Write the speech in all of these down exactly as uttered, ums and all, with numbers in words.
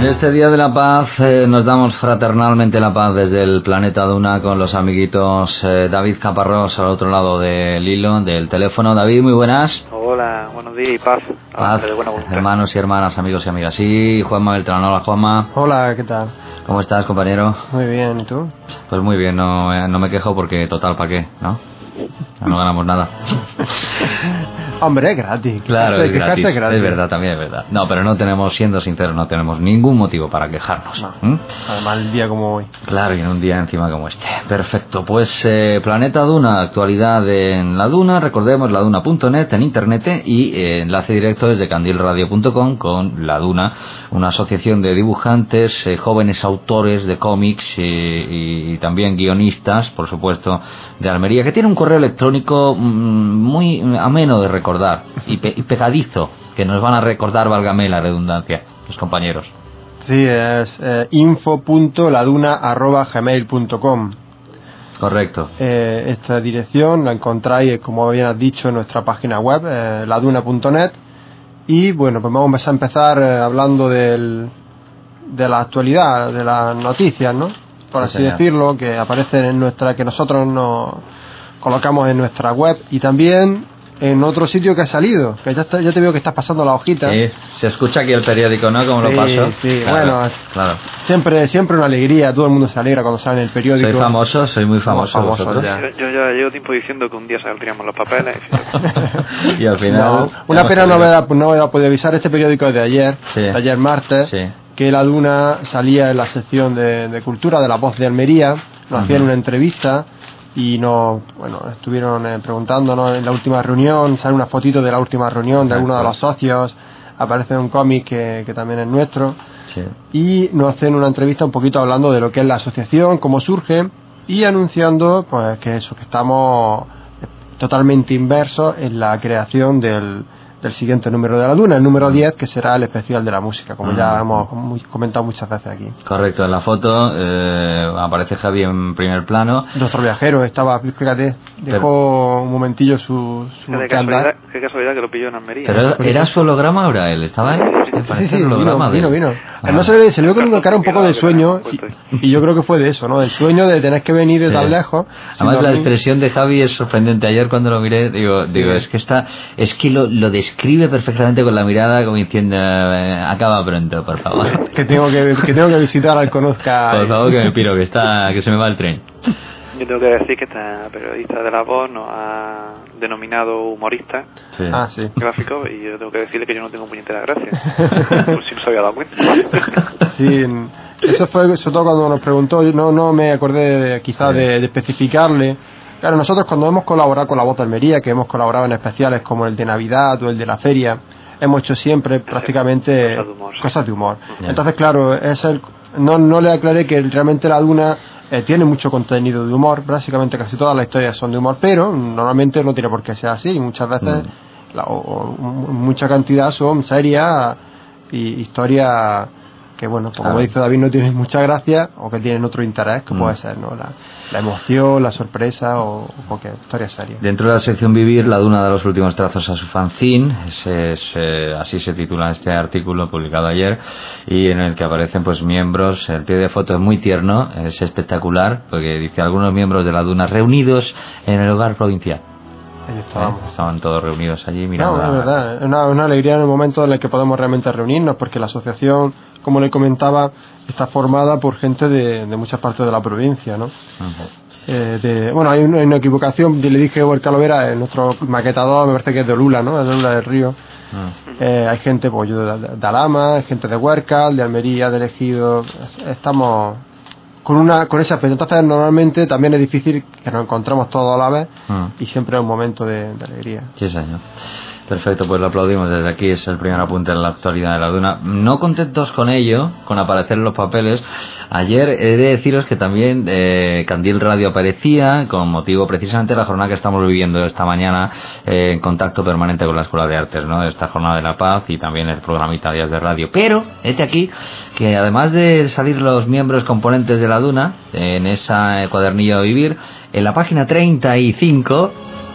En este Día de la Paz eh, nos damos fraternalmente la paz desde el planeta Duna con los amiguitos eh, David Caparrós al otro lado del hilo, del teléfono. David, muy buenas. Hola, buenos días y paz. Paz, de buena hermanos y hermanas, amigos y amigas. Sí, Juanma Beltrán. Hola, Juanma. Hola, ¿qué tal? ¿Cómo estás, compañero? Muy bien, ¿y tú? Pues muy bien, no, eh, no me quejo porque total, ¿para qué? ¿No? No ganamos nada. Hombre, es gratis. Claro, es gratis. es gratis. Es verdad, también es verdad. No, pero no tenemos, siendo sinceros, no tenemos ningún motivo para quejarnos. No. ¿Mm? Además, el día como hoy. Claro, y en un día encima como este. Perfecto. Pues eh, Planeta Duna, actualidad en la Duna. Recordemos, laduna punto net en internet y eh, enlace directo desde candil radio punto com con La Duna, una asociación de dibujantes, eh, jóvenes autores de cómics eh, y, y también guionistas, por supuesto, de Almería, que tiene un correo electrónico mmm, muy ameno de recordar y, pe- y pegadizo, que nos van a recordar, válgame la redundancia, los compañeros. Sí, es eh, info punto laduna arroba gmail punto com. Correcto. Eh, esta dirección la encontráis, como bien has dicho, en nuestra página web, eh, laduna punto net. Y bueno, pues vamos a empezar eh, hablando del, de la actualidad, de las noticias, ¿no? Por Sí, así señor. decirlo, que aparecen en nuestra, que nosotros nos colocamos en nuestra web y también en otro sitio que ha salido, que ya, está, ya te veo que estás pasando la hojita. Sí, se escucha aquí el periódico, ¿no? Como Sí, lo paso. sí, Claro, bueno, claro. Siempre, siempre una alegría, todo el mundo se alegra cuando sale en el periódico. Soy famoso, soy muy famoso. Somos famosos ¿vosotros? ya. Yo, yo ya llevo tiempo diciendo que un día saldríamos los papeles. Y al final... No, una hemos pena no salido. haber, no haber podido avisar, este periódico es de ayer, Sí. de ayer martes, Sí. que La Duna salía en la sección de, de cultura de La Voz de Almería, nos hacían Ujú. una entrevista y nos, bueno, estuvieron eh, preguntándonos en la última reunión, sale una fotito de la última reunión de Exacto. algunos de los socios, aparece un cómic que, que también es nuestro, Sí. y nos hacen una entrevista un poquito hablando de lo que es la asociación, cómo surge, y anunciando pues que eso, que estamos totalmente inversos en la creación del, del siguiente número de La Duna, el número diez, que será el especial de la música, como ya Mm. hemos muy- comentado muchas veces aquí. Correcto, en la foto eh, aparece Javi en primer plano. Nuestro viajero estaba, fíjate, dejó un momentillo su, su Qué que andar. casualidad, qué casualidad que lo pilló en Almería. Pero era, ¿era su holograma o era él? ¿Estaba él? Es que Sí, parece sí, el vino, holograma de vino, él. vino. Ah. No se le, se le vio con una cara un poco de sueño y, y yo creo que fue de eso, ¿no? Del sueño de tener que venir de Sí. tan lejos. sin Además la dormir. expresión de Javi es sorprendente. Ayer cuando lo miré, digo, digo es que está, es que lo, lo describe perfectamente con la mirada como diciendo, eh, acaba pronto, por favor. que tengo que, que tengo que visitar al Conozca. Por favor, que me piro, que está, que se me va el tren. Yo tengo que decir que esta periodista de La Voz nos ha denominado humorista Sí. Ah, sí. gráfico y yo tengo que decirle que yo no tengo puñetera gracia. Por si no se había dado cuenta. Sí, eso fue sobre todo cuando nos preguntó, no no me acordé de, quizás Sí. de, de especificarle. Claro, nosotros cuando hemos colaborado con La Voz de Almería, que hemos colaborado en especiales como el de Navidad o el de la feria, hemos hecho siempre prácticamente Cosas de humor, sí. cosas de humor. Ya. Entonces, claro, es el, no, no le aclaré que realmente La Duna eh, tiene mucho contenido de humor, básicamente casi todas las historias son de humor, pero normalmente no tiene por qué ser así, y muchas veces, Mm. la, o, o mucha cantidad son serias y historias que, bueno, pues, como Claro. dice David, no tienen mucha gracia o que tienen otro interés, que Mm. puede ser, ¿no? La, la emoción, la sorpresa o, o cualquier historia seria. Dentro de la sección Vivir, La Duna da los últimos trazos a su fanzine. Ese es, eh, así se titula este artículo publicado ayer, y en el que aparecen pues miembros. El pie de foto es muy tierno, es espectacular, porque dice algunos miembros de La Duna reunidos en el hogar provincial. Ahí ¿Eh? estábamos. Estaban todos reunidos allí mirando. No, es la- verdad, es una, una alegría en el momento en el que podemos realmente reunirnos, porque la asociación, como le comentaba, está formada por gente de, de muchas partes de la provincia, ¿no? Ujú. Eh, de, bueno, hay una, hay una equivocación, le dije a Huer Calovera, eh, nuestro maquetador, me parece que es de Olula, ¿no? Es de Olula del Río. Mm. Eh, hay gente, pues yo de, de, de Alama, hay gente de Huércal, de Almería, de Ejido. Estamos con una con ese aspecto. Entonces, normalmente también es difícil que nos encontremos todos a la vez Mm. y siempre es un momento de, de alegría. Sí, señor. Perfecto, pues lo aplaudimos desde aquí, es el primer apunte en la actualidad de La Duna. No contentos con ello, con aparecer en los papeles, ayer he de deciros que también eh, Candil Radio aparecía con motivo precisamente de la jornada que estamos viviendo esta mañana, eh, en contacto permanente con la Escuela de Artes, ¿no? Esta jornada de la paz y también el programita Días de Radio. Pero, este aquí, que además de salir los miembros componentes de La Duna, en esa eh, cuadernillo de Vivir, en la página treinta y cinco...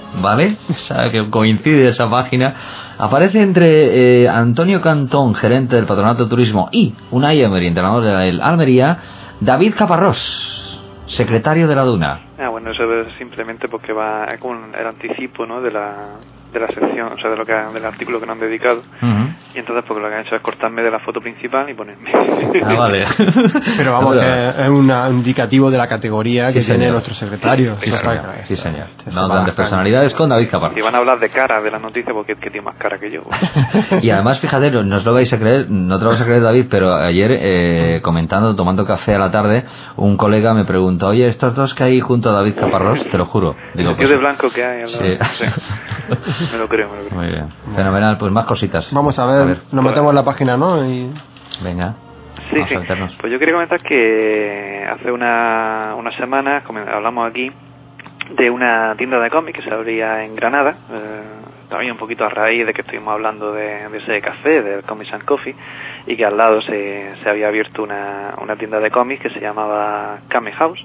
¿vale? O sea, que coincide esa página. Aparece entre eh, Antonio Cantón, gerente del Patronato de Turismo, y Unai Emery, entrenador de Almería, David Caparrós, secretario de la Duna. Ah, bueno, eso es simplemente porque va es como el anticipo, ¿no?, de la de la sección, o sea, de lo que del artículo que nos han dedicado. Uh-huh. Y entonces porque lo que han hecho es cortarme de la foto principal y ponerme. Ah, vale. Pero vamos, Pero, que es un indicativo de la categoría sí, que señor. tiene nuestro secretario. Sí, señor. Sí, señor. No grandes personalidades con David Caparrós. Y van a hablar de cara de la noticia porque es que tiene más cara que yo. Y además, fíjate, no os lo vais a creer, no te lo vais a creer, David, pero ayer eh, comentando, tomando café a la tarde, un colega me preguntó, oye, estos dos que hay junto a David Caparrós, te lo juro. Digo, el pues, tío de blanco que hay. Sí. Sí. Me lo creo, me lo creo. Muy bien. Fenomenal, pues más cositas. Vamos a ver, a ver. Nos metemos en la página, ¿no? Y... Venga. Sí, sí. Pues yo quería comentar que hace una, unas semanas hablamos aquí de una tienda de cómics que se abría en Granada, eh, también un poquito a raíz de que estuvimos hablando de, de ese café, del Comics and Coffee, y que al lado se, se había abierto una, una tienda de cómics que se llamaba Kame House.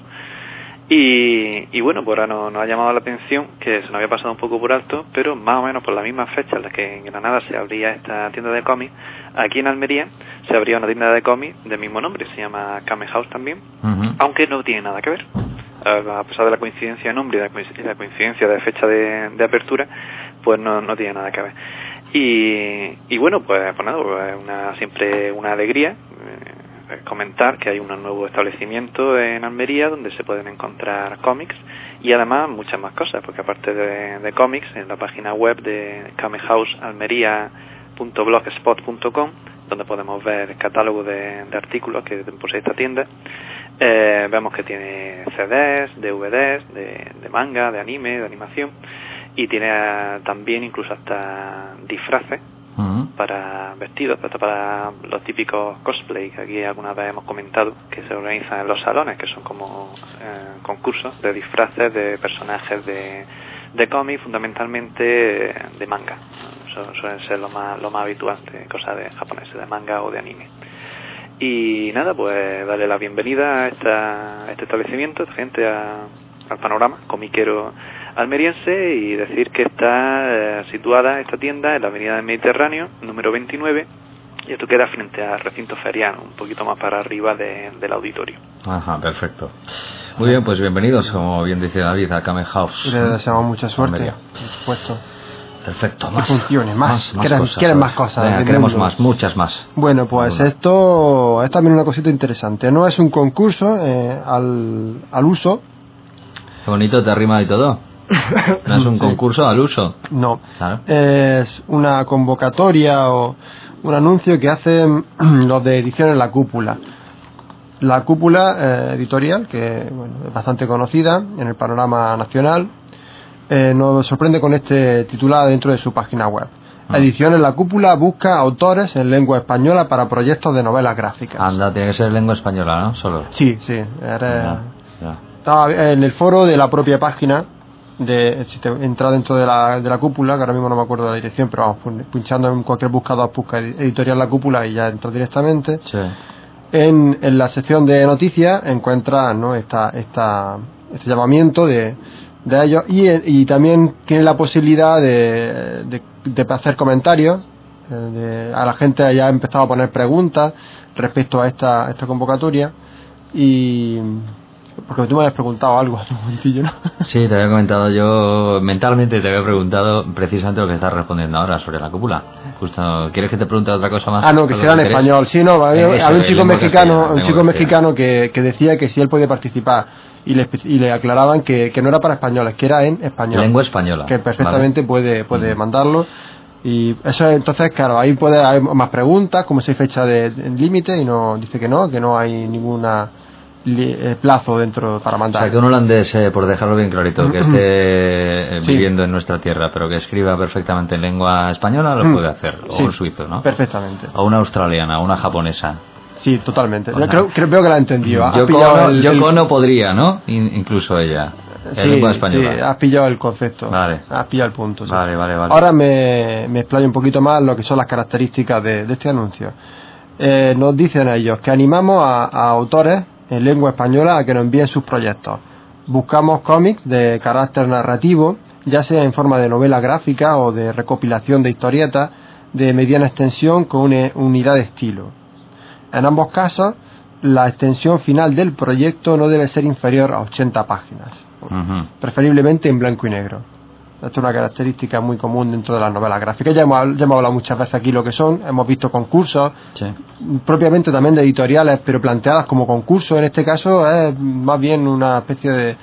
Y, y bueno, pues ahora nos, nos ha llamado la atención que se nos había pasado un poco por alto, pero más o menos por la misma fecha en la que en Granada se abría esta tienda de cómics, aquí en Almería se abría una tienda de cómics del mismo nombre, se llama Kame House también, uh-huh. aunque no tiene nada que ver, a pesar de la coincidencia de nombre y la coincidencia de fecha de, de apertura, pues no, no tiene nada que ver. Y, y bueno, pues, pues nada, pues una, siempre una alegría eh, comentar que hay un nuevo establecimiento en Almería donde se pueden encontrar cómics y además muchas más cosas, porque aparte de, de cómics, en la página web de kamehousealmería punto blogspot punto com, donde podemos ver el catálogo de, de artículos que posee esta tienda, eh, vemos que tiene C Ds, D V Ds, de, de manga, de anime, de animación, y tiene uh, también incluso hasta disfraces uh-huh. para vestidos, para, para los típicos cosplay que aquí alguna vez hemos comentado, que se organizan en los salones, que son como eh, concursos de disfraces de personajes de, de cómics, fundamentalmente de manga. Eso suelen ser lo más, lo más habitual, de cosas de japoneses, de manga o de anime. Y nada, pues darle la bienvenida a, esta, a este establecimiento, gente a, al panorama comiquero almeriense, y decir que está eh, situada esta tienda en la avenida del Mediterráneo, número veintinueve, y esto queda frente al recinto feriano, un poquito más para arriba de, del auditorio. Ajá, perfecto. Muy bien, pues bienvenidos, como bien dice David, a Kame House. Le deseamos mucha suerte, Almería. Por supuesto. Perfecto, más. Que funcione, más. más, más ¿Quieren, cosas, quieren pues. más cosas? Venga, queremos mundo. más, muchas más. Bueno, pues Alguna. esto es también una cosita interesante. No es un concurso eh, al, al uso. Qué bonito te arrima y todo. No es un sí. concurso al uso. No. Claro. Es una convocatoria o un anuncio que hacen los de Ediciones La Cúpula. La Cúpula eh, editorial, que bueno, es bastante conocida en el panorama nacional, eh, nos sorprende con este titular dentro de su página web. Ah. Ediciones La Cúpula busca autores en lengua española para proyectos de novelas gráficas. Anda, tiene que ser lengua española, ¿no? Solo. Sí, sí. Era, ya, ya. Estaba en el foro de la propia página. De, si te entras dentro de la, de la cúpula, que ahora mismo no me acuerdo de la dirección, pero vamos, pinchando en cualquier buscador, busca editorial La Cúpula y ya entras directamente. Sí. En, en la sección de noticias encuentras, ¿no?, esta, esta, este llamamiento de, de ellos, y, y también tiene la posibilidad de, de, de hacer comentarios. De, a la gente haya empezado a poner preguntas respecto a esta, esta convocatoria, y porque tú me habías preguntado algo hace un momentillo, ¿no? Sí, te había comentado yo, mentalmente te había preguntado precisamente lo que estás respondiendo ahora sobre La Cúpula. Justo, ¿quieres que te pregunte otra cosa más? Ah, no, que será en español. Sí, no, había, había un chico mexicano, un chico mexicano que, que decía que si él podía participar, y le, y le aclaraban que, que no era para españoles, que era en español. Lengua española. Que perfectamente vale. puede, puede uh-huh. mandarlo. Y eso, entonces, claro, ahí puede haber más preguntas, como si hay fecha de, de límite, y no dice que no, que no hay ninguna plazo dentro para mandar. O sea, que un holandés, eh, por dejarlo bien clarito, que esté eh, sí. viviendo en nuestra tierra, pero que escriba perfectamente en lengua española, lo puede hacer. O sí, un suizo, ¿no? Perfectamente. O una australiana, o una japonesa. Sí, totalmente. Yo creo, creo, creo que la he entendido. Yo Kono el, el... no podría, ¿no? In, incluso ella. Sí, lengua española. Sí, has pillado el concepto. Vale. Has pillado el punto. Sí. Vale, vale, vale. Ahora me, me explayo un poquito más lo que son las características de, de este anuncio. Eh, nos dicen ellos que animamos a, a autores en lengua española a que nos envíen sus proyectos. Buscamos cómics de carácter narrativo ya sea en forma de novela gráfica o de recopilación de historietas de mediana extensión con una unidad de estilo. En ambos casos, la extensión final del proyecto no debe ser inferior a ochenta páginas, uh-huh. preferiblemente en blanco y negro. Esto es una característica muy común dentro de las novelas gráficas. Ya hemos, ya hemos hablado muchas veces aquí lo que son, hemos visto concursos, sí. propiamente también de editoriales, pero planteadas como concursos. En este caso es más bien una especie de,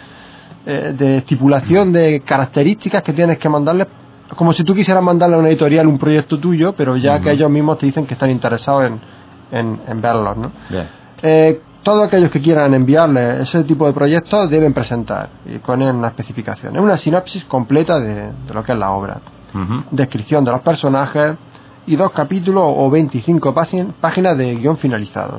de estipulación de características que tienes que mandarles, como si tú quisieras mandarle a una editorial un proyecto tuyo, pero ya uh-huh. que ellos mismos te dicen que están interesados en, en, en verlos, ¿no? Bien. Eh, todos aquellos que quieran enviarle ese tipo de proyectos deben presentar y poner una especificación. Es una sinopsis completa de, de lo que es la obra. Uh-huh. Descripción de los personajes y dos capítulos o veinticinco páginas de guión finalizado.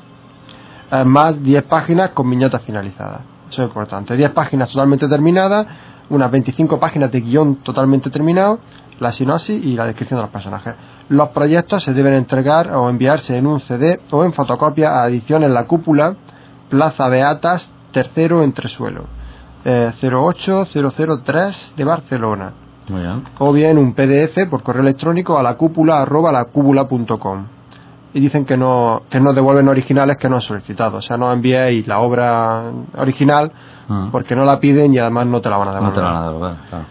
Eh, más diez páginas con viñetas finalizadas. Eso es importante. diez páginas totalmente terminadas, unas veinticinco páginas de guión totalmente terminado, la sinopsis y la descripción de los personajes. Los proyectos se deben entregar o enviarse en un C D o en fotocopia a edición en La Cúpula, Plaza Beatas, tercero entresuelo, eh, cero ocho cero cero tres de Barcelona. Muy bien. O bien un P D F por correo electrónico a la cúpula arroba la cúpula punto com. Y dicen que no que no devuelven originales que no han solicitado. O sea, no enviéis la obra original uh-huh. porque no la piden y además no te la van a devolver. No te la van a devolver, claro.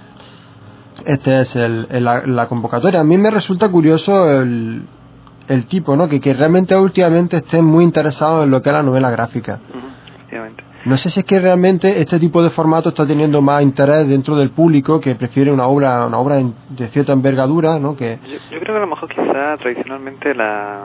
Este es el, el, la, la convocatoria. A mí me resulta curioso el, el tipo, ¿no? Que, que realmente últimamente estén muy interesados en lo que es la novela gráfica. Uh-huh. No sé si es que realmente este tipo de formato está teniendo más interés dentro del público, que prefiere una obra una obra de cierta envergadura, ¿no? Que yo, yo creo que a lo mejor quizá tradicionalmente la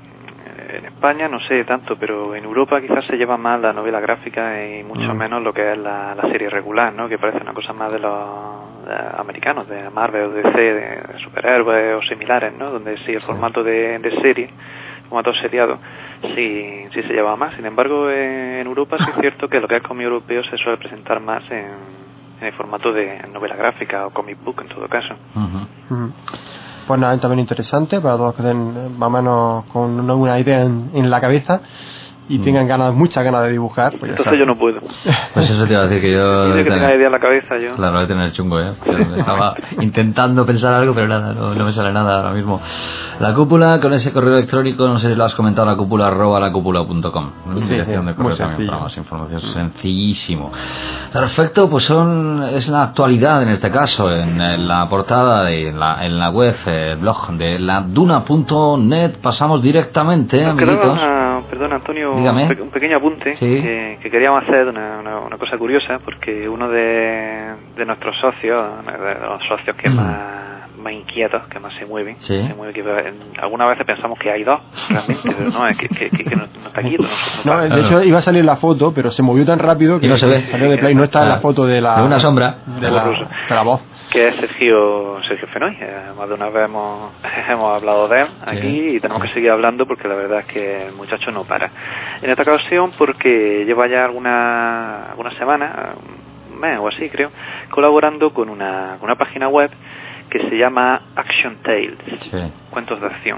en España no sé tanto, pero en Europa quizás se lleva más la novela gráfica y mucho mm. menos lo que es la, la serie regular, ¿no? Que parece una cosa más de los de americanos, de Marvel o de D C, de superhéroes o similares, ¿no? Donde sí el formato de, de serie, formato seriado, sí, sí se lleva más. Sin embargo, en Europa sí es cierto que lo que es cómic europeo se suele presentar más en, en el formato de novela gráfica o comic book en todo caso. Uh-huh. Uh-huh. Pues nada, también interesante para todos que den más o menos con una, una idea en, en la cabeza y mm. tengan ganas, muchas ganas de dibujar. Pues entonces yo no puedo. Pues eso te iba a decir que yo... Yo que tener, tenga idea en la cabeza yo. Claro, de tener chungo, ¿eh? Estaba intentando pensar algo, pero nada, no, no me sale nada ahora mismo. La cúpula, con ese correo electrónico, no sé si lo has comentado, la cúpula arroba la cúpula punto com. ¿No? Sí, dirección sí, de correo muy también sencillo. para más información. Mm. Sencillísimo. Perfecto, pues son es la actualidad en este caso, en, en la portada, de, en, la, en la web, el blog de la duna punto net. Pasamos directamente, amiguitos. Una, perdón, Antonio, Dígame. un pequeño apunte sí. que, que queríamos hacer, una, una, una cosa curiosa, porque uno de, de nuestros socios, de los socios que mm. más, más inquietos, que más se mueven, sí. se mueve, que algunas veces pensamos que hay dos, realmente, pero no, es que, que, que, que no, no está quieto. No, no, de claro. hecho iba a salir la foto, pero se movió tan rápido que y no se ve. Salió de play, no está claro. en la foto de la... De una sombra. De la, de la voz. Que es Sergio Sergio Fenoy. Eh, más de una vez hemos, hemos hablado de él aquí sí. y tenemos que seguir hablando porque la verdad es que el muchacho no para. En esta ocasión porque lleva ya alguna alguna semana, un mes o así creo, colaborando con una, con una página web que se llama Action Tales, sí. cuentos de acción,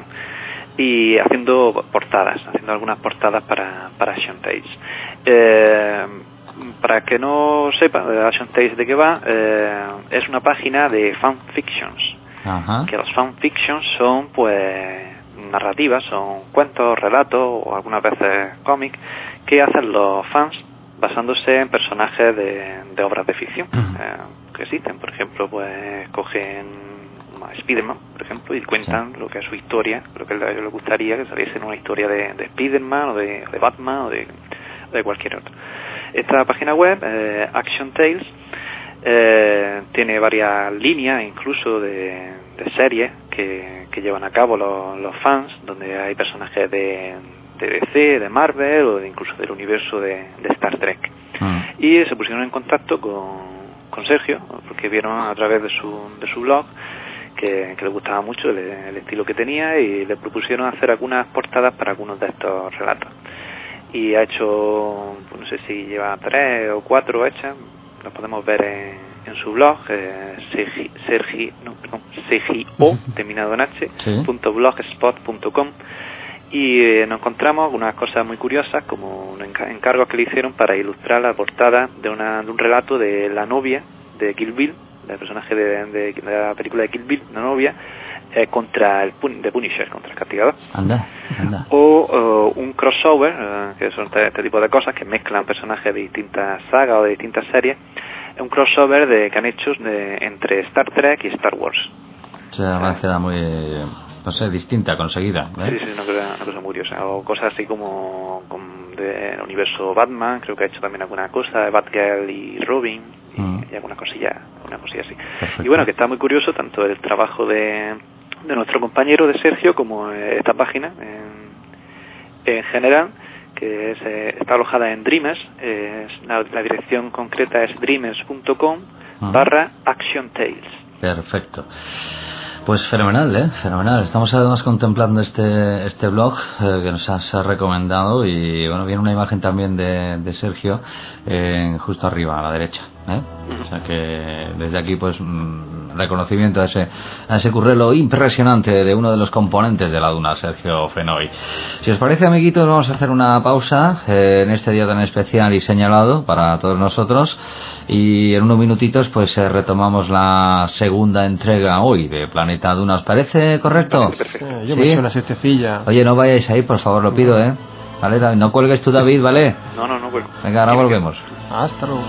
y haciendo portadas, haciendo algunas portadas para, para Action Tales. Eh, Para que no sepa de Action Tales de qué va, eh, es una página de fanfictions. Ajá. Que los fanfictions son, pues, narrativas, son cuentos, relatos o algunas veces cómics que hacen los fans basándose en personajes de, de obras de ficción uh-huh. eh, que existen. Por ejemplo, pues cogen a Spider-Man, por ejemplo, y cuentan sí. lo que es su historia, lo que a ellos les gustaría que saliese en una historia de, de Spider-Man o de, de Batman o de, de cualquier otro. Esta página web, eh, Action Tales, eh, tiene varias líneas, incluso de, de series que, que llevan a cabo los, los fans, donde hay personajes de, de D C, de Marvel o de, incluso del universo de, de Star Trek. Mm. Y se pusieron en contacto con, con Sergio, porque vieron a través de su, de su blog que, que les gustaba mucho el, el estilo que tenía y le propusieron hacer algunas portadas para algunos de estos relatos. Y ha hecho, no sé si lleva tres o cuatro hechas, las podemos ver en, en su blog, eh, Sergi, Sergi, no, perdón, Sergio, terminado en H, sí. punto blogspot punto com, y eh, nos encontramos unas cosas muy curiosas, como unos encargos que le hicieron para ilustrar la portada de, una, de un relato de la novia de Kill Bill, el personaje de, de, de la película de Kill Bill, la novia, eh, contra el Pun- de Punisher, contra el castigador. Anda, anda. O uh, un crossover, uh, que son este, este tipo de cosas que mezclan personajes de distintas sagas o de distintas series, un crossover de que han hecho de, entre Star Trek y Star Wars. O sea, me queda muy, no sé, distinta, conseguida, ¿eh? Sí, sí, una cosa, una cosa muy curiosa. O cosas así como, como del universo Batman, creo que ha hecho también alguna cosa, de Batgirl y Robin, y, mm. y alguna cosilla, una cosilla así. Perfecto. Y bueno, que está muy curioso tanto el trabajo de, de nuestro compañero, de Sergio, como esta página en, en general, que es, eh, está alojada en Dreamers. Eh, la, la dirección concreta es dreamers punto com uh-huh. barra Action Tales. Perfecto. Pues fenomenal, ¿eh? Fenomenal. Estamos además contemplando este este blog eh, que nos has recomendado y bueno, viene una imagen también de, de Sergio eh, justo arriba a la derecha, ¿eh? O sea que desde aquí pues mmm, reconocimiento a ese a ese currelo impresionante de uno de los componentes de la Duna, Sergio Fenoy. Si os parece, amiguitos, vamos a hacer una pausa eh, en este día tan especial y señalado para todos nosotros y en unos minutitos pues eh, retomamos la segunda entrega hoy de Planeta Duna. ¿Os parece correcto? Eh, yo ¿Sí? me he hecho una siestecilla. Oye, no vayáis ahí, por favor, lo pido, ¿eh? Vale, no cuelgues tú, David, ¿vale? No, no, no cuelgo. Venga, ahora volvemos. Hasta luego.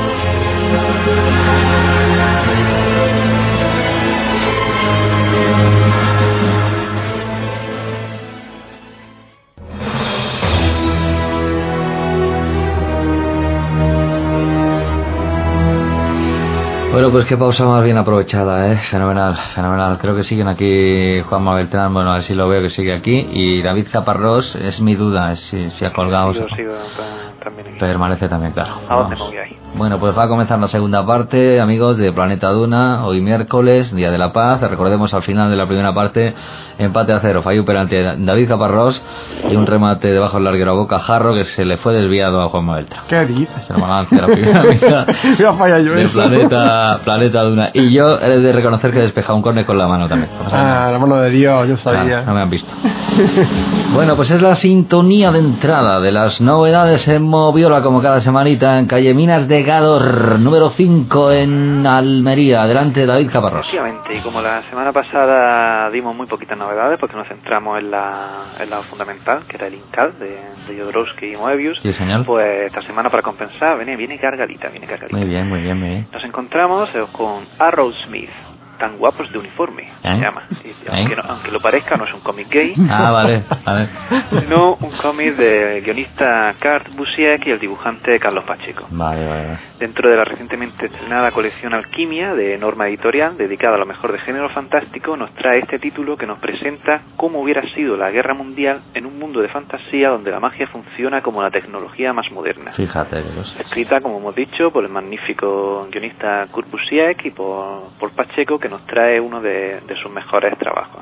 Bueno, pues qué pausa más bien aprovechada, ¿eh? Fenomenal, fenomenal. Creo que siguen aquí Juanma Beltrán, bueno, a ver si lo veo que sigue aquí. Y David Caparrós, es mi duda, es si, si ha colgado. Yo sigo también aquí. Permanece también, claro. ¿A dónde me voy ahí? Bueno, pues va a comenzar la segunda parte, amigos, de Planeta Duna, hoy miércoles, Día de la Paz. Recordemos al final de la primera parte, empate a cero, falló penalti de David Caparrós y un remate debajo del larguero a Bocajarro que se le fue desviado a Juanma Beltrán. ¿Qué dices? Se lo balance la primera mitad de Planeta, Planeta Duna. Y yo he de reconocer que he despejado un córner con la mano también. Ah, nada. La mano de Dios, yo sabía. Ah, no me han visto. Bueno, pues es la sintonía de entrada de las novedades en Moviola, como cada semanita, en calle Minas de Gador, número cinco en Almería. Adelante, David Caparrós. Efectivamente, y como la semana pasada dimos muy poquitas novedades, porque nos centramos en la, en la fundamental, que era el Incal de, de Jodorowsky y Moebius, sí, señor. Pues esta semana, para compensar, viene, viene cargadita, viene cargadita. Muy bien, muy bien, muy bien. Nos encontramos con Arrowsmith, tan guapos de uniforme, ¿Eh? se llama. Y, aunque, no, aunque lo parezca, no es un cómic gay. Ah, vale, vale. Sino un cómic del guionista Kurt Busiek y el dibujante Carlos Pacheco. Vale, vale, vale. Dentro de la recientemente estrenada colección Alquimia de Norma Editorial, dedicada a lo mejor de género fantástico, nos trae este título que nos presenta cómo hubiera sido la guerra mundial en un mundo de fantasía donde la magia funciona como la tecnología más moderna. Fíjate. Escrita, como hemos dicho, por el magnífico guionista Kurt Busiek y por, por Pacheco, que nos trae uno de, de sus mejores trabajos.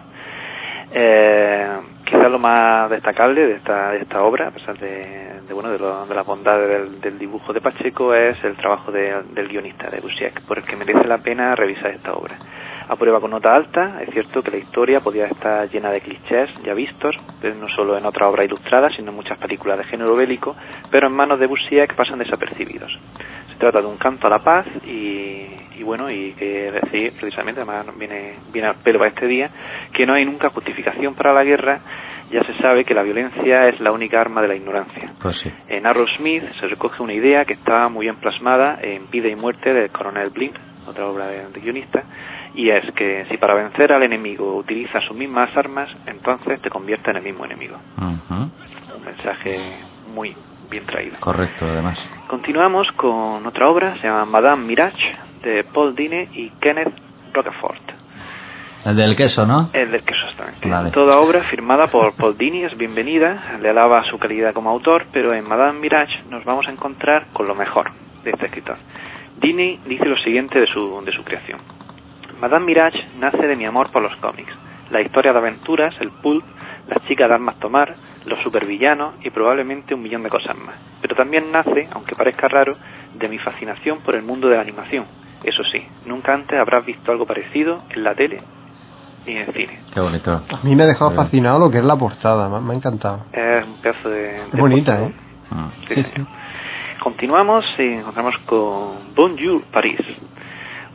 Eh, quizás lo más destacable de esta, de esta obra, a pesar de, de, bueno, de, lo, de las bondades del, del dibujo de Pacheco, es el trabajo de, del guionista de Busiek, por el que merece la pena revisar esta obra. Aprueba con nota alta. Es cierto que la historia podía estar llena de clichés ya vistos, no solo en otra obra ilustrada, sino en muchas películas de género bélico, pero en manos de Busiek pasan desapercibidos. Se trata de un canto a la paz y, y bueno, y que decir precisamente, además viene, viene al pelo para este día, que no hay nunca justificación para la guerra. Ya se sabe que la violencia es la única arma de la ignorancia. Pues sí. En Arrowsmith se recoge una idea que está muy bien plasmada en Vida y Muerte del coronel Blink, otra obra de, de guionista, y es que si para vencer al enemigo utilizas sus mismas armas, entonces te convierte en el mismo enemigo. Uh-huh. Un mensaje muy bien traído. Correcto, además. Continuamos con otra obra, se llama Madame Mirage, de Paul Dini y Kenneth Rocafort. El del queso, ¿no? El del queso, exactamente. Vale. Toda obra firmada por Paul Dini es bienvenida, le alaba su calidad como autor, pero en Madame Mirage nos vamos a encontrar con lo mejor de este escritor. Dini dice lo siguiente de su, de su creación. Madame Mirage nace de mi amor por los cómics, la historia de aventuras, el pulp, las chicas de armas tomar, los supervillanos y probablemente un millón de cosas más. Pero también nace, aunque parezca raro, de mi fascinación por el mundo de la animación. Eso sí, nunca antes habrás visto algo parecido en la tele ni en el cine. Qué bonito. A mí me ha dejado fascinado lo que es la portada, me, me ha encantado. Es un pedazo de... de es bonita, portada. ¿eh? Ah. Sí, sí, sí. Continuamos y encontramos con Bonjour París,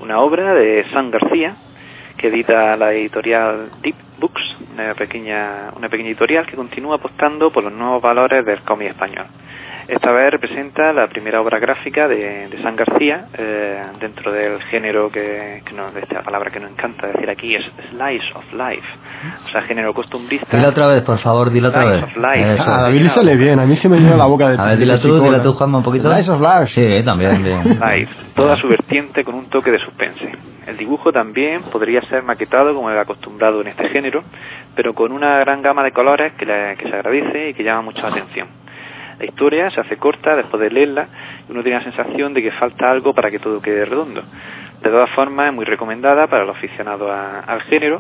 una obra de Sam García, que edita la editorial Deep Books, una pequeña, una pequeña editorial que continúa apostando por los nuevos valores del cómic español. Esta vez representa la primera obra gráfica de, de Sam García eh, dentro del género que, que no, de esta palabra que nos encanta decir aquí, es Slice of Life, o sea, género costumbrista. Dila otra vez, por favor, dila otra vez. Of Life. Eso. A David le sale bien, a mí se me llena la boca de... A ver, dila tú, dila tú, Juanma, un poquito. Slice of Life. Sí, también, bien. Life, toda su vertiente con un toque de suspense. El dibujo también podría ser maquetado como el acostumbrado en este género, pero con una gran gama de colores que, le, que se agradece y que llama mucho la atención. La historia se hace corta después de leerla y uno tiene la sensación de que falta algo para que todo quede redondo. De todas formas, es muy recomendada para los aficionados a, al género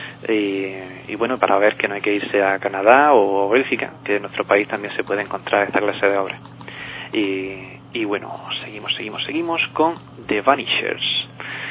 y, y bueno, para ver que no hay que irse a Canadá o Bélgica, que en nuestro país también se puede encontrar esta clase de obras. Y, y bueno, seguimos, seguimos, seguimos con The Vanishers,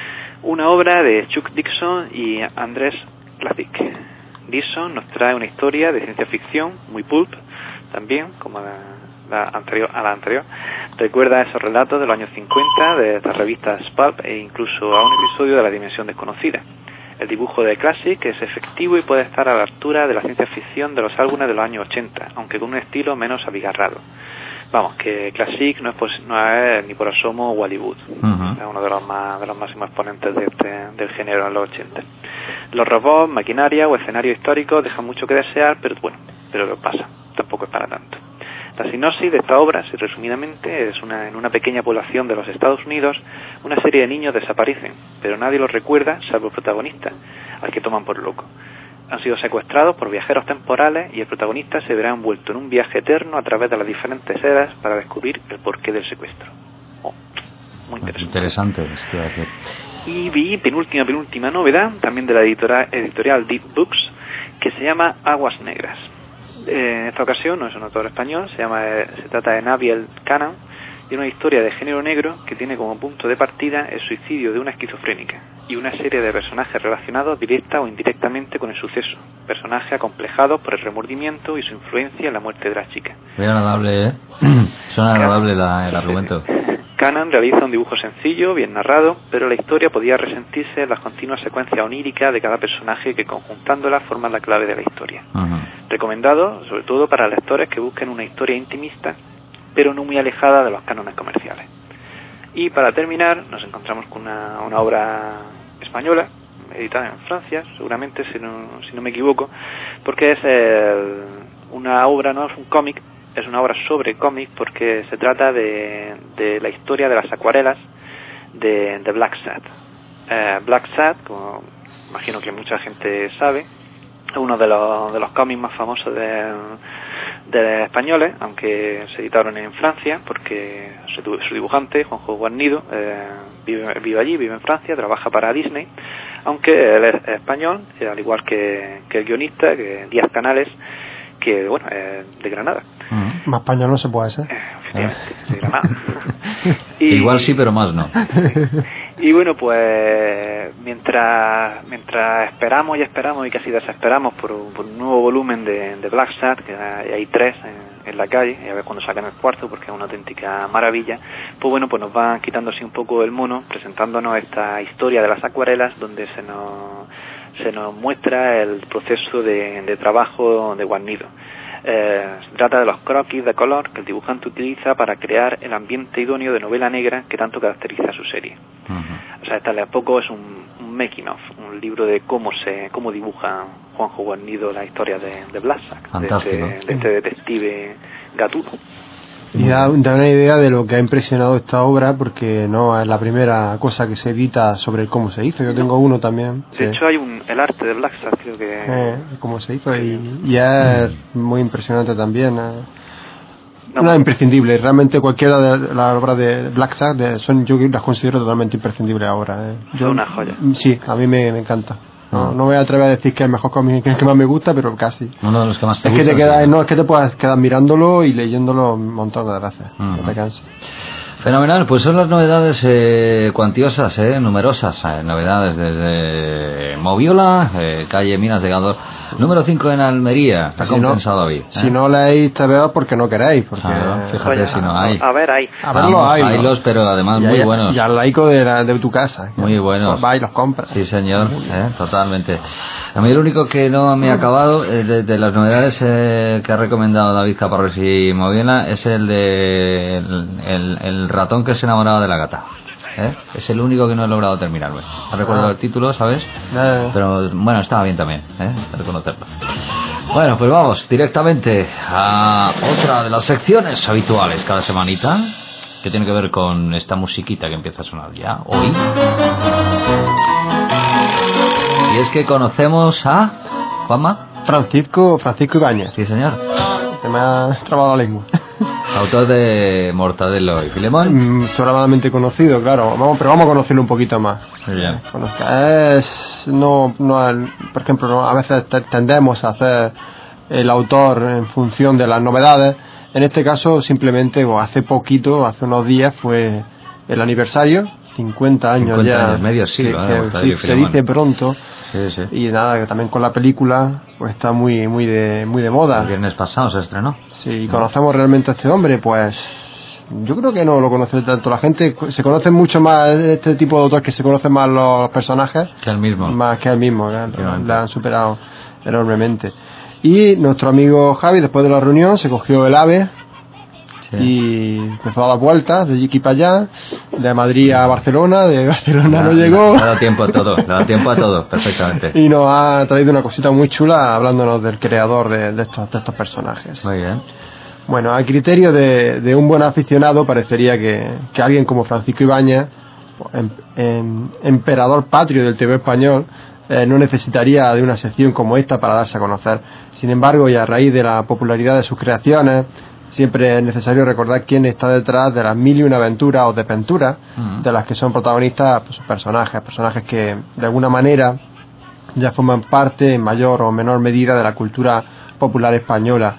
una obra de Chuck Dixon y Andrés Klassic. Dixon nos trae una historia de ciencia ficción muy pulp, también, como la, la anterior, a la anterior. Recuerda esos relatos de los años cincuenta de estas revistas pulp e incluso a un episodio de La Dimensión Desconocida. El dibujo de Classic es efectivo y puede estar a la altura de la ciencia ficción de los álbumes de los años ochenta, aunque con un estilo menos abigarrado. Vamos, que Classic no es, pues, no es ni por asomo Hollywood. Uh-huh. Es uno de los más de los máximos exponentes de este, del género en los ochenta. Los robots, maquinaria o escenarios históricos dejan mucho que desear, pero bueno, pero ¿qué pasa? Tampoco es para tanto. La sinopsis de esta obra, si resumidamente, es una, en una pequeña población de los Estados Unidos, una serie de niños desaparecen, pero nadie los recuerda salvo el protagonista, al que toman por loco. Han sido secuestrados por viajeros temporales y el protagonista se verá envuelto en un viaje eterno a través de las diferentes eras para descubrir el porqué del secuestro. Oh, muy interesante. Interesante, esto de hacer. Y vi penúltima, penúltima novedad, también de la editorial, editorial Deep Books, que se llama Aguas Negras. Eh, en esta ocasión no es un autor español, se llama eh, se trata de Naviel Cannon, y una historia de género negro que tiene como punto de partida el suicidio de una esquizofrénica y una serie de personajes relacionados directa o indirectamente con el suceso, personajes acomplejados por el remordimiento y su influencia en la muerte de la chica. Muy agradable, ¿eh? Suena agradable la, el argumento. Cannon realiza un dibujo sencillo, bien narrado, pero la historia podía resentirse en las continuas secuencias oníricas de cada personaje que, conjuntándolas, forman la clave de la historia. Uh-huh. Recomendado, sobre todo para lectores que busquen una historia intimista, pero no muy alejada de los cánones comerciales. Y para terminar, nos encontramos con una, una obra española, editada en Francia, seguramente, si no, si no me equivoco, porque es el, una obra, no es un cómic, es una obra sobre cómic, porque se trata de, de la historia de las acuarelas de, de Black Sad. Eh, Black Sad, como imagino que mucha gente sabe, es uno de los, de los cómics más famosos de, de españoles, aunque se editaron en Francia, porque su, su dibujante, Juanjo Guarnido, eh, vive, vive allí, vive en Francia, trabaja para Disney, aunque él es español, al igual que, que el guionista, que Díaz Canales, que bueno, es de Granada. Mm. Más español no se puede ser. Eh, efectivamente, de Granada. y, Igual sí, pero más no. Y bueno, pues mientras mientras esperamos y esperamos y casi desesperamos por, por un nuevo volumen de, de Black Sad, que hay, hay tres en, en la calle, y a ver cuando sacan el cuarto, porque es una auténtica maravilla, pues bueno, pues nos van quitando así un poco el mono, presentándonos esta historia de las acuarelas, donde se nos se nos muestra el proceso de, de trabajo de Guarnido. Eh, se trata de los croquis de color que el dibujante utiliza para crear el ambiente idóneo de novela negra que tanto caracteriza a su serie. Uh-huh. O sea, esta a poco es un, un making of, un libro de cómo se cómo dibuja Juanjo Guarnido la historia de, de Blasac, de este, de este detective gatuno. Y da, da una idea de lo que ha impresionado esta obra, porque no es la primera cosa que se edita sobre cómo se hizo. Yo tengo uno también. De sí. hecho, hay un el arte de Black Sad, creo que... Eh, cómo se hizo, y, y es muy impresionante también. Eh. No, no es imprescindible. Realmente cualquiera de las obras de Black Sad de, son, yo las considero totalmente imprescindibles ahora. Eh. Yo, es una joya. Sí, a mí me, me encanta. No, no voy a atrever a decir que es el mejor cómic, que es el que más me gusta, pero casi. Uno de los que más te es gusta. Que te quedas, sí. No, es que te puedas quedar mirándolo y leyéndolo un montón de veces. Uh-huh. No te cansas. Fenomenal, pues son las novedades eh, cuantiosas, eh, numerosas, eh, novedades desde Moviola, eh, calle Minas de Gádor, Número cinco en Almería. Está si compensado, no, David. ¿eh? Si no leéis T V O porque no queréis. Porque, ah, fíjate Oye, si no hay. A ver, hay. A verlo, hay. Hay los, pero además y muy hay, buenos. Y al laico de, la, de tu casa. Muy buenos. Pues va y los compras. Sí, señor. ¿eh? Totalmente. A mí el único que no me ha acabado, eh, de, de las novedades eh, que ha recomendado David Caparrós y Moviela, es el de el, el, el ratón que se enamoraba de la gata. ¿Eh? Es el único que no he logrado terminarme. No recuerdo ah. el título, ¿sabes? Eh. Pero bueno, estaba bien también, ¿eh? De reconocerlo. Bueno, pues vamos directamente a otra de las secciones habituales cada semanita, que tiene que ver con esta musiquita que empieza a sonar ya hoy. Y es que conocemos a Juanma Francisco Francisco Ibáñez. Sí, señor. Se me ha trabado la lengua. Autor de Mortadelo y Filemón. Mm, sobradamente conocido, claro. Vamos, pero vamos a conocerlo un poquito más. Muy bien. Es, no, no, el, por ejemplo, no, a veces tendemos a hacer el autor en función de las novedades. En este caso, simplemente, bueno, hace poquito, hace unos días, fue el aniversario, cincuenta años cincuenta ya. Años, medio siglo, que, ¿eh? que, sí, se dice pronto. Sí, sí. Y nada, que también con la película pues está muy muy de muy de moda. El viernes pasado se estrenó. Sí, y conocemos realmente a este hombre, pues yo creo que no lo conoce tanto la gente. Se conoce mucho más este tipo de autor, que se conocen más los personajes que el mismo, más que el mismo, que le han superado enormemente. Y nuestro amigo Javi, después de la reunión, se cogió el AVE. Sí. Y empezó a dar vueltas de aquí para allá, de Madrid a Barcelona, de Barcelona no, no llegó. Le ha dado tiempo a todo, le ha dado tiempo a todo, perfectamente. Y nos ha traído una cosita muy chula hablándonos del creador de, de, estos, de estos personajes. Muy bien. Bueno, a criterio de, de un buen aficionado, parecería que, que alguien como Francisco Ibáñez, em, em, emperador patrio del T V español, eh, no necesitaría de una sección como esta para darse a conocer. Sin embargo, y a raíz de la popularidad de sus creaciones, siempre es necesario recordar quién está detrás de las mil y una aventuras o desventuras uh-huh. de las que son protagonistas pues, sus personajes, personajes que de alguna manera ya forman parte en mayor o menor medida de la cultura popular española.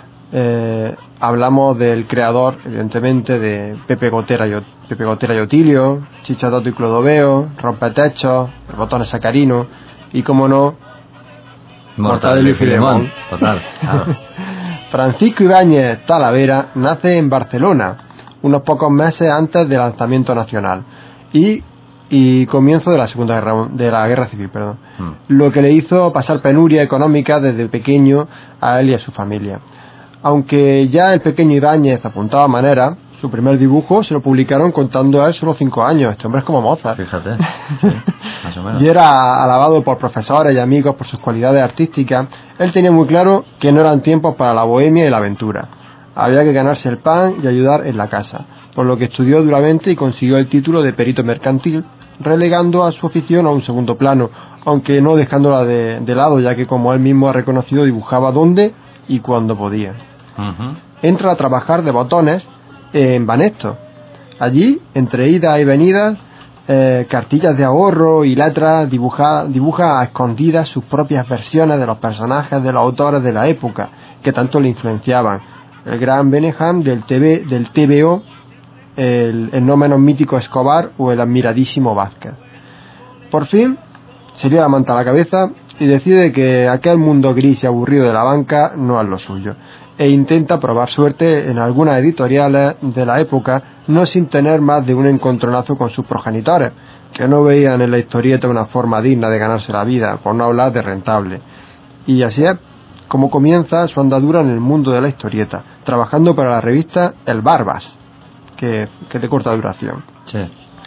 Eh, hablamos del creador, evidentemente, de Pepe Gotera y, Pepe Gotera y Otilio, Chichatato y Clodoveo, Rompetechos, el Botones Sacarino y, como no, Mortadelo y Filemón. Total, claro. Francisco Ibáñez Talavera nace en Barcelona unos pocos meses antes del lanzamiento nacional y, y comienzo de la Segunda Guerra, de la Guerra Civil, perdón, mm. lo que le hizo pasar penuria económica desde pequeño a él y a su familia. Aunque ya el pequeño Ibáñez apuntaba manera, su primer dibujo se lo publicaron contando a él solo cinco años. Este hombre es como Mozart. Fíjate, sí, más o menos. Y era alabado por profesores y amigos por sus cualidades artísticas. Él tenía muy claro que no eran tiempos para la bohemia y la aventura. Había que ganarse el pan y ayudar en la casa, por lo que estudió duramente y consiguió el título de perito mercantil, relegando a su afición a un segundo plano, aunque no dejándola de, de lado, ya que, como él mismo ha reconocido, dibujaba donde y cuando podía. Uh-huh. Entra a trabajar de botones en Banesto. Allí, entre idas y venidas, eh, cartillas de ahorro y letras, dibuja, dibuja a escondidas sus propias versiones de los personajes de los autores de la época que tanto le influenciaban. El gran Beneham del, T V, del T V O, el, el no menos mítico Escobar o el admiradísimo Vázquez. Por fin, se le da la manta a la cabeza y decide que aquel mundo gris y aburrido de la banca no es lo suyo, e intenta probar suerte en algunas editoriales de la época, no sin tener más de un encontronazo con sus progenitores, que no veían en la historieta una forma digna de ganarse la vida, por no hablar de rentable. Y así es como comienza su andadura en el mundo de la historieta, trabajando para la revista El Barbas, que, que es de corta duración. Sí.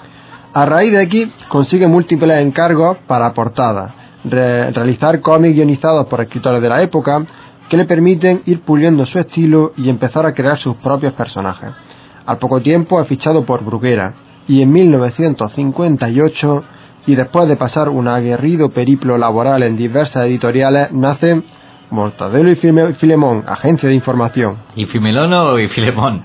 A raíz de aquí consigue múltiples encargos para portadas, re- realizar cómics guionizados por escritores de la época, que le permiten ir puliendo su estilo y empezar a crear sus propios personajes. Al poco tiempo es fichado por Bruguera y en mil novecientos cincuenta y ocho, y después de pasar un aguerrido periplo laboral en diversas editoriales, nace Mortadelo y Filemón, agencia de información. ¿Y Fimelono y Filemón?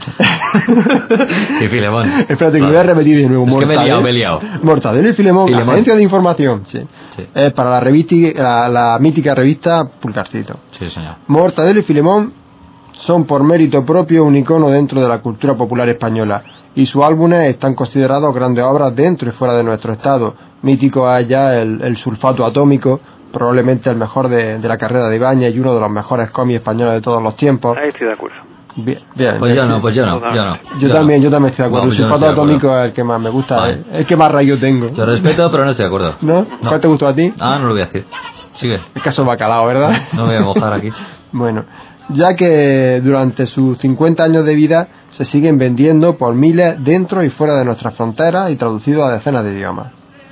Y Filemón. Espérate, que voy a repetir de nuevo. Es que me he liado, me he liado. Mortadelo y Filemón, Filemón, agencia de información. Sí. Sí. Es para la, revista, la, la mítica revista Pulgarcito. Sí, señor. Mortadelo y Filemón son por mérito propio un icono dentro de la cultura popular española, y sus álbumes están considerados grandes obras dentro y fuera de nuestro estado. Mítico es ya el, el sulfato atómico, probablemente el mejor de, de la carrera de Ibáñez y uno de los mejores cómics españoles de todos los tiempos. Ahí estoy de acuerdo. Bien, bien, pues yo no, pues yo no, yo no. Yo, yo también, no. yo también estoy de acuerdo. Vamos, el sulfato no atómico es el que más me gusta, vale. el, el que más rayo tengo. Te respeto, pero no estoy de acuerdo. ¿No? ¿No? ¿Cuál te gustó a ti? Ah, no lo voy a decir. Sigue. El caso Bacalao, ¿verdad? No me voy a mojar aquí. Bueno, ya que durante sus cincuenta años de vida se siguen vendiendo por miles dentro y fuera de nuestras fronteras y traducidos a decenas de idiomas.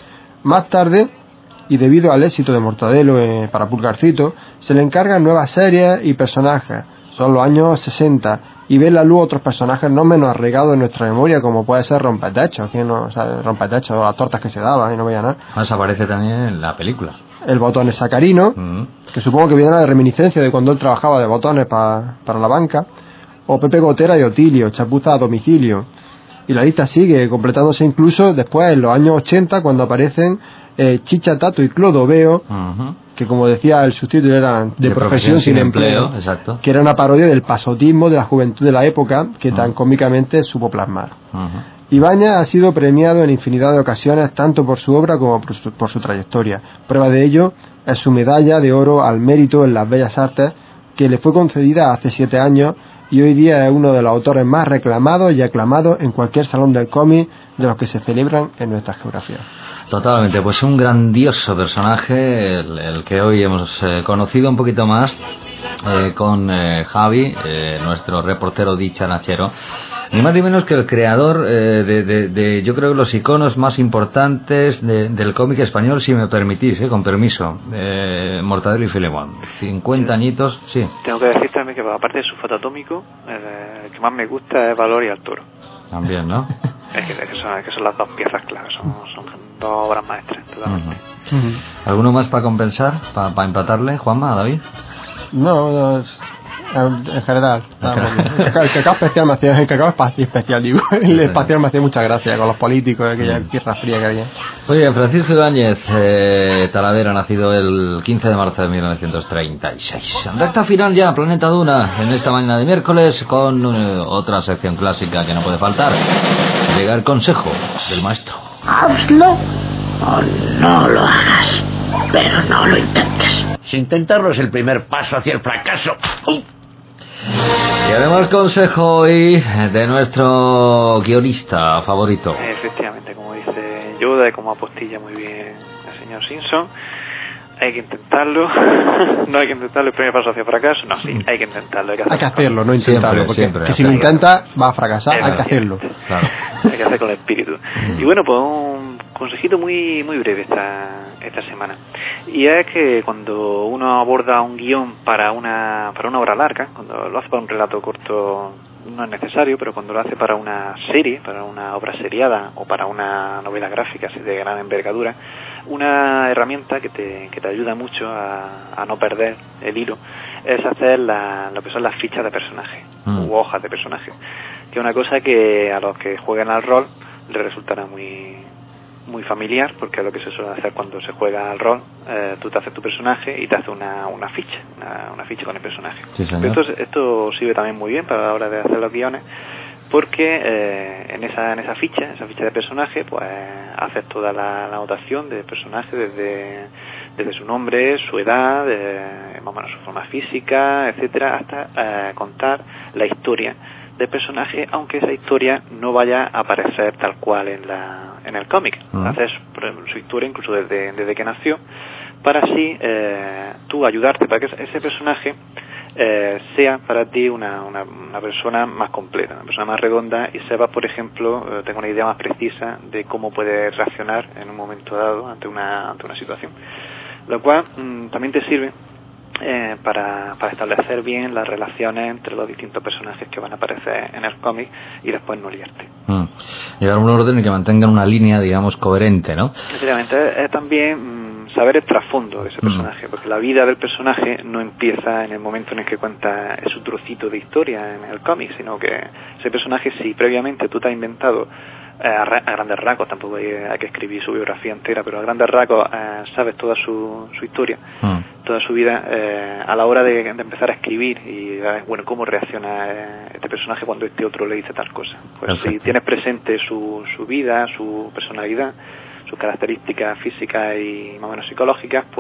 Más tarde, y debido al éxito de Mortadelo eh, para Pulgarcito, se le encargan nuevas series y personajes. Son los años sesenta y ven la luz otros personajes no menos arraigados en nuestra memoria, como puede ser Rompetechos, que no, o sea, Rompetechos, las tortas que se daban y no veía nada. Más aparece también en la película. El Botones Sacarino, mm. que supongo que viene de reminiscencia de cuando él trabajaba de botones pa, para la banca, o Pepe Gotera y Otilio, chapuza a domicilio. Y la lista sigue, completándose incluso después en los años ochenta, cuando aparecen eh, Chicha, Tato y Clodoveo, uh-huh. que como decía el subtítulo eran de, de profesión, profesión sin empleo, empleo exacto. que era una parodia del pasotismo de la juventud de la época que uh-huh. tan cómicamente supo plasmar. Uh-huh. Ibáñez ha sido premiado en infinidad de ocasiones tanto por su obra como por su, por su trayectoria. Prueba de ello es su medalla de oro al mérito en las bellas artes, que le fue concedida hace siete años y hoy día es uno de los autores más reclamados y aclamados en cualquier salón del cómic de los que se celebran en nuestra geografía. Totalmente, pues un grandioso personaje el, el que hoy hemos eh, conocido un poquito más eh, con eh, Javi, eh, nuestro reportero dicharachero. Ni más ni menos que el creador eh, de, de, de, yo creo, los iconos más importantes de, del cómic español, si me permitís, eh, con permiso. Eh, Mortadelo y Filemón. cincuenta añitos, sí. Tengo que decir también que, aparte de sulfato atómico, eh, el que más me gusta es Valor y Arturo. También, ¿no? Es que, es que, son, es que son las dos piezas claves, son, son dos obras maestras, totalmente. Uh-huh. Uh-huh. ¿Alguno más para compensar, para pa empatarle, Juanma, David? No, no, es... En general, el cacao especial me hacía, el cacao espacial especial, digo, el espacial me hacía mucha gracia con los políticos, aquella tierra fría que había. Oye, Francisco Ibáñez eh, Talavera, nacido el quince de marzo de mil novecientos treinta y seis. Recta final ya, Planeta Duna, en esta mañana de miércoles, con eh, otra sección clásica que no puede faltar. Llega el consejo del maestro. Hazlo o no lo hagas, pero no lo intentes. Si intentarlo es el primer paso hacia el fracaso. ¡Uh! Y además consejo hoy de nuestro guionista favorito. Efectivamente, como dice Yoda y como apostilla muy bien el señor Simpson, hay que intentarlo. No hay que intentarlo el primer paso hacia el fracaso. No, sí, hay que intentarlo. Hay que hacerlo, hay que hacerlo no intentarlo. Siempre, porque siempre, que si lo intenta va a fracasar, hay que hacerlo. Claro. Hay que hacer con el espíritu. Y bueno, pues un consejito muy muy breve esta esta semana. Y es que cuando uno aborda un guión para una para una obra larga, cuando lo hace para un relato corto no es necesario, pero cuando lo hace para una serie, para una obra seriada o para una novela gráfica así de gran envergadura, una herramienta que te, que te ayuda mucho a, a no perder el hilo es hacer la, lo que son las fichas de personaje mm. u hojas de personaje, que es una cosa que a los que juegan al rol les resultará muy muy familiar, porque es lo que se suele hacer cuando se juega al rol. Eh, tú te haces tu personaje y te haces una, una ficha, una, una ficha con el personaje. Sí, Pero esto, esto sirve también muy bien para la hora de hacer los guiones, porque eh, en esa en esa ficha, esa ficha de personaje, pues haces toda la, la anotación del personaje desde desde su nombre, su edad, eh, más o menos su forma física, etcétera, hasta eh, contar la historia del personaje, aunque esa historia no vaya a aparecer tal cual en la en el cómic. Uh-huh. Haces su historia incluso desde desde que nació, para así eh, tú ayudarte para que ese personaje eh, sea para ti una, una una persona más completa, una persona más redonda, y sepas, por ejemplo, eh, tengo una idea más precisa de cómo puede reaccionar en un momento dado ante una ante una situación, lo cual mmm, también te sirve Eh, para, para establecer bien las relaciones entre los distintos personajes que van a aparecer en el cómic y después no liarte. Mm. Llevar un orden y que mantengan una línea, digamos, coherente, ¿no? Efectivamente, es, es también mm, saber el trasfondo de ese personaje, mm. porque la vida del personaje no empieza en el momento en el que cuenta su trocito de historia en el cómic, sino que ese personaje, si previamente tú te has inventado a, a grandes rasgos, tampoco hay, hay que escribir su biografía entera, pero a grandes rasgos eh, sabes toda su, su historia, mm. toda su vida, eh, a la hora de, de empezar a escribir y eh, bueno, cómo reacciona eh, este personaje cuando este otro le dice tal cosa. Pues Perfecto. Si tienes presente su, su vida, su personalidad, sus características físicas y más o menos psicológicas, pues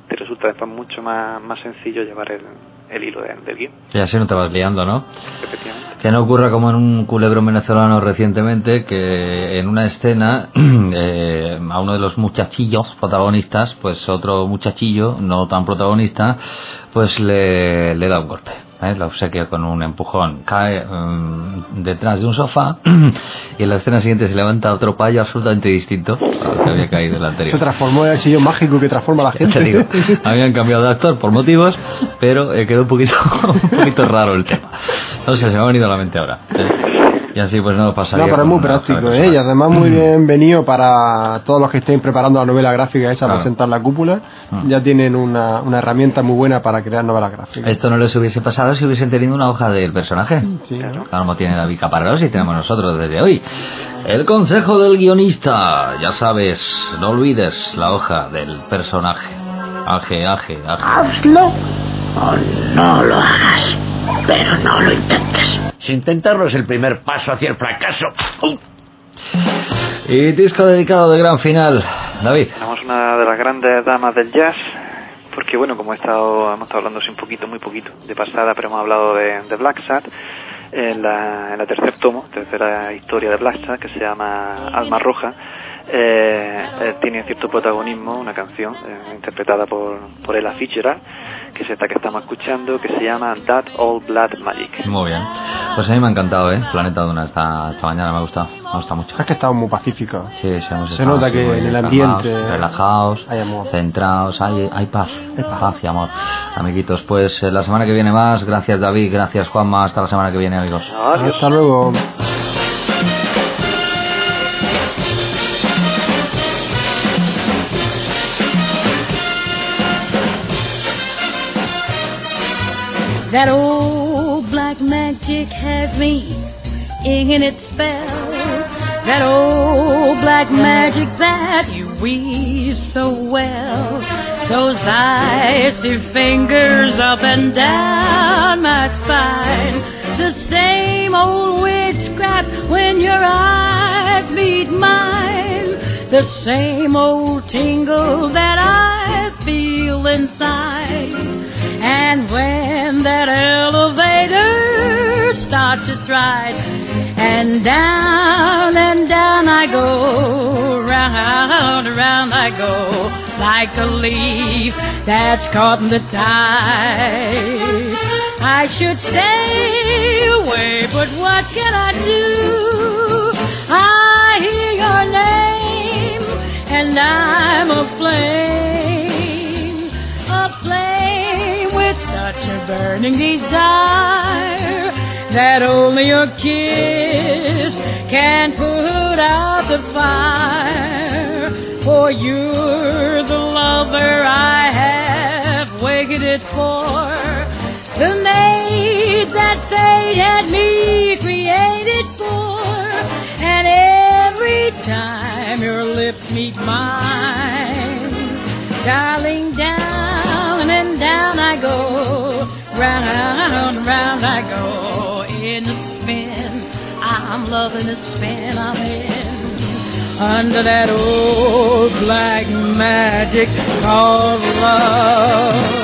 te resulta después mucho más, más sencillo llevar el, el hilo de, del guión. Y así no te vas liando, ¿no? Efectivamente. Que no ocurra como en un culebrón venezolano recientemente, que en una escena eh, a uno de los muchachillos protagonistas, pues otro muchachillo no tan protagonista, pues le, le da un golpe, ¿eh? La obsequia con un empujón, cae um, detrás de un sofá y en la escena siguiente se levanta otro payo absolutamente distinto al que había caído el anterior. Se transformó en el sillón mágico que transforma a la gente. Te digo, habían cambiado de actor por motivos, pero eh, quedó un poquito un poquito raro el tema. No sé, se me ha venido a la mente ahora, ¿eh? Y así pues no pasaría. No, pero es muy práctico, ¿eh? Y además muy bienvenido para todos los que estén preparando la novela gráfica esa, claro, para presentar la cúpula. Mm. Ya tienen una, una herramienta muy buena para crear novelas gráficas. Esto no les hubiese pasado si hubiesen tenido una hoja del personaje. Sí, ¿no? Claro, como tiene David Caparrós y tenemos nosotros desde hoy. El consejo del guionista. Ya sabes, no olvides la hoja del personaje. Aje, aje, aje. Hazlo o no lo hagas, pero no lo intentes. Si intentarlo es el primer paso hacia el fracaso. ¡Uh! Y disco dedicado de gran final, David. Tenemos una de las grandes damas del jazz, porque bueno, como he estado, hemos estado hablando así un poquito, muy poquito, de pasada, pero hemos hablado de, de Black Sad, en la, en la tercer tomo, tercera historia de Black Sad, que se llama Alma Roja. Eh, eh, tiene cierto protagonismo una canción eh, interpretada por, por Ella Fitzgerald, que es esta que estamos escuchando, que se llama That Old Blood Magic. Muy bien, pues a mí me ha encantado, ¿eh? Planeta Duna esta, esta mañana me ha gustado, me ha gustado mucho. Es que estamos muy pacíficos. Sí, sí, hemos se nota que en el ambiente relajados, hay amor, centrados, hay, hay paz, hay paz. paz y amor. Amiguitos, pues eh, la semana que viene más. Gracias David, gracias Juanma, hasta la semana que viene, amigos. Adiós. Hasta luego. That old black magic has me in its spell. That old black magic that you weave so well. Those icy fingers up and down my spine. The same old witchcraft when your eyes meet mine. The same old tingle that I feel inside. And when that elevator starts its ride, and down and down I go, round and round I go, like a leaf that's caught in the tide. I should stay away, but what can I do? I hear your name, and I'm aflame, aflame with such a burning desire that only your kiss can put out the fire. For you're the lover I have waited for, the maid that fate had me created for. And every time your lips meet mine, darling, down and down I go, round and round I go, in a spin, I'm loving the spin I'm in, under that old black magic called love.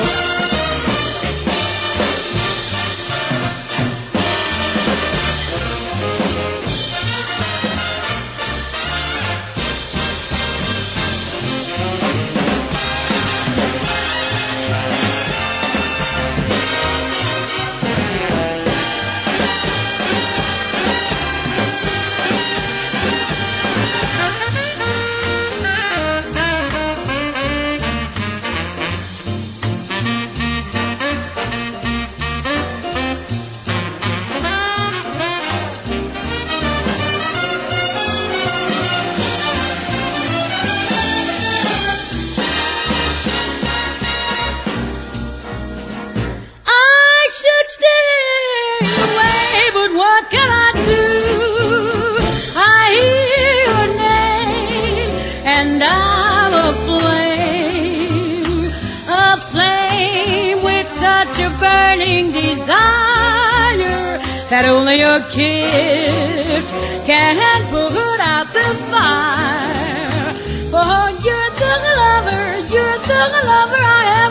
That only your kiss can put out the fire. For you're the lover, you're the lover I have.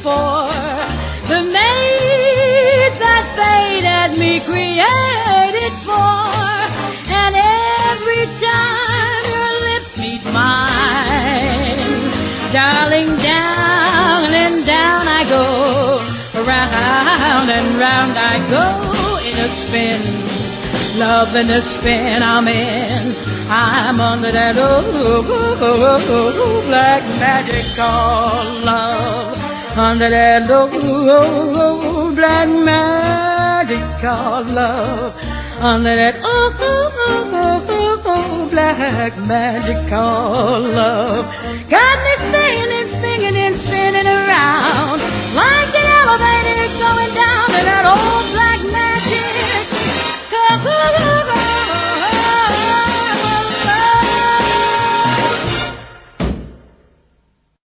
for. The maid that fate had me created for. And every time your lips meet mine, darling, down and down I go. Round and round I go in a spin. Love in a spin I'm in. I'm under that oh, oh, oh, oh, black magic called love. Under that oh, oh, oh, black magic called love. Under that oh, oh, oh, oh, oh, black magic called love. Got me spinning, spinning, spinning.